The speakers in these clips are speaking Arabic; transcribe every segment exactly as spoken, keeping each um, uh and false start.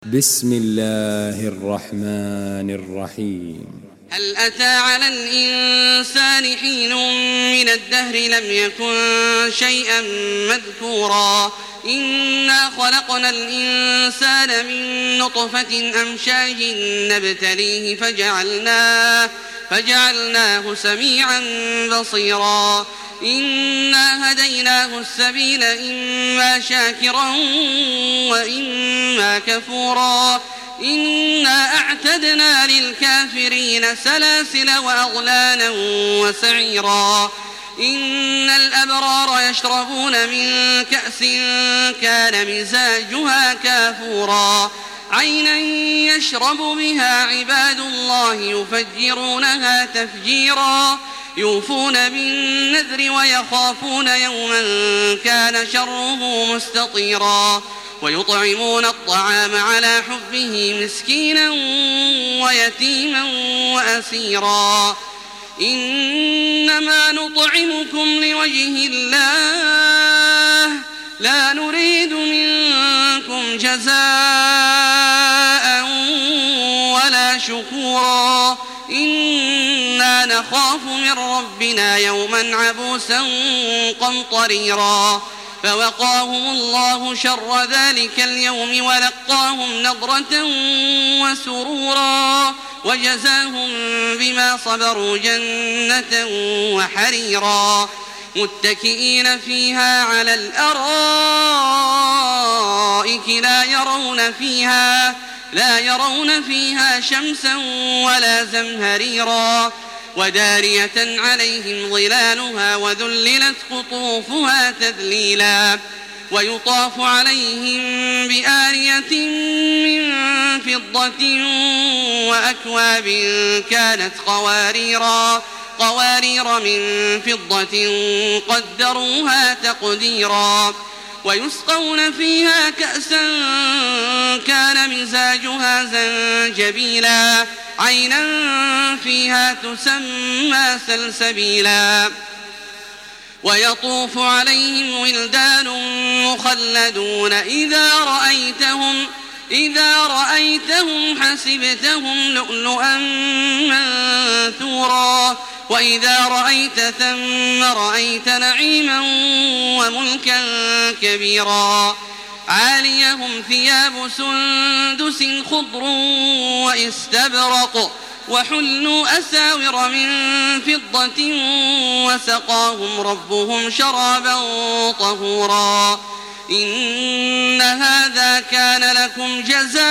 بسم الله الرحمن الرحيم. هل أتى على الإنسان حين من الدهر لم يكن شيئا مذكورا إنا خلقنا الإنسان من نطفة أمشاج نبتليه فجعلناه, فجعلناه سميعا بصيرا إنا هديناه السبيل إما شاكرا وإما كفورا إنا أعتدنا للكافرين سلاسل وأغلالا وسعيرا إن الأبرار يشربون من كأس كان مزاجها كافورا عينا يشرب بها عباد الله يفجرونها تفجيرا يوفون بالنذر ويخافون يوما كان شره مستطيرا ويطعمون الطعام على حبه مسكينا ويتيما وأسيرا إنما نطعمكم لوجه الله لا نريد منكم جزاء ولا شكورا إنا نخاف من ربنا يوما عبوسا قمطريرا فوقاهم الله شر ذلك اليوم ولقاهم نضرة وسرورا وجزاهم بما صبروا جنة وحريرا متكئين فيها على الأرائك لا يرون فيها لا يرون فيها شمسا ولا زمهريرا ودارية عليهم ظلالها وذللت قطوفها تذليلا ويطاف عليهم بآنية من فضة وأكواب كانت قواريرا قوارير من فضة قدروها تقديرا ويسقون فيها كأسا كان مزاجها زنجبيلا عينا فيها تسمى سلسبيلا ويطوف عليهم ولدان مخلدون إذا رأيتهم إذا رأيتهم حسبتهم لؤلؤا منثورا وإذا رأيت ثم رأيت نعيما وملكا كبيرا عاليهم ثياب سندس خضر واستبرق وحلوا أساور من فضة وسقاهم ربهم شرابا طهورا إن هذا كان لكم جزاء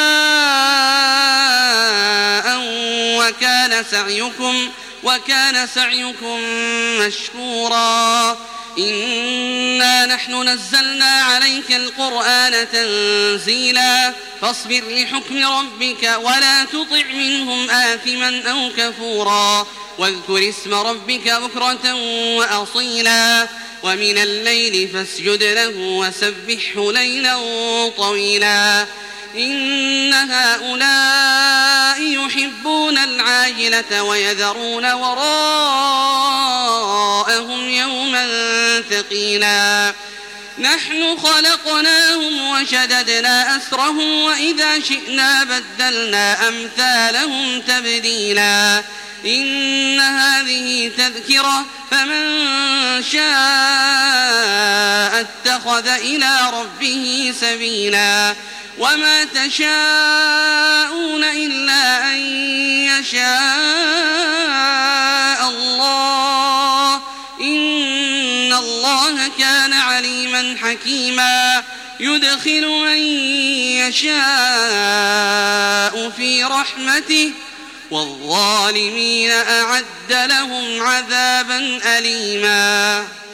وكان سعيكم وكان سعيكم مشكورا إنا نحن نزلنا عليك القرآن تنزيلا فاصبر لحكم ربك ولا تطع منهم آثما أو كفورا واذكر اسم ربك بكرة وأصيلا ومن الليل فاسجد له وسبحه ليلا طويلا إن هؤلاء يحبون العاجلة ويذرون وراءهم يوما ثقيلا نحن خلقناهم وشددنا أسرهم وإذا شئنا بدلنا أمثالهم تبديلا إن هذه تذكرة فمن شاء اتخذ إلى ربه سبيلا وما تشاءون إلا أن يشاء الله إن الله كان عليما حكيما يدخل من يشاء في رحمته والظالمين أعد لهم عذابا أليما.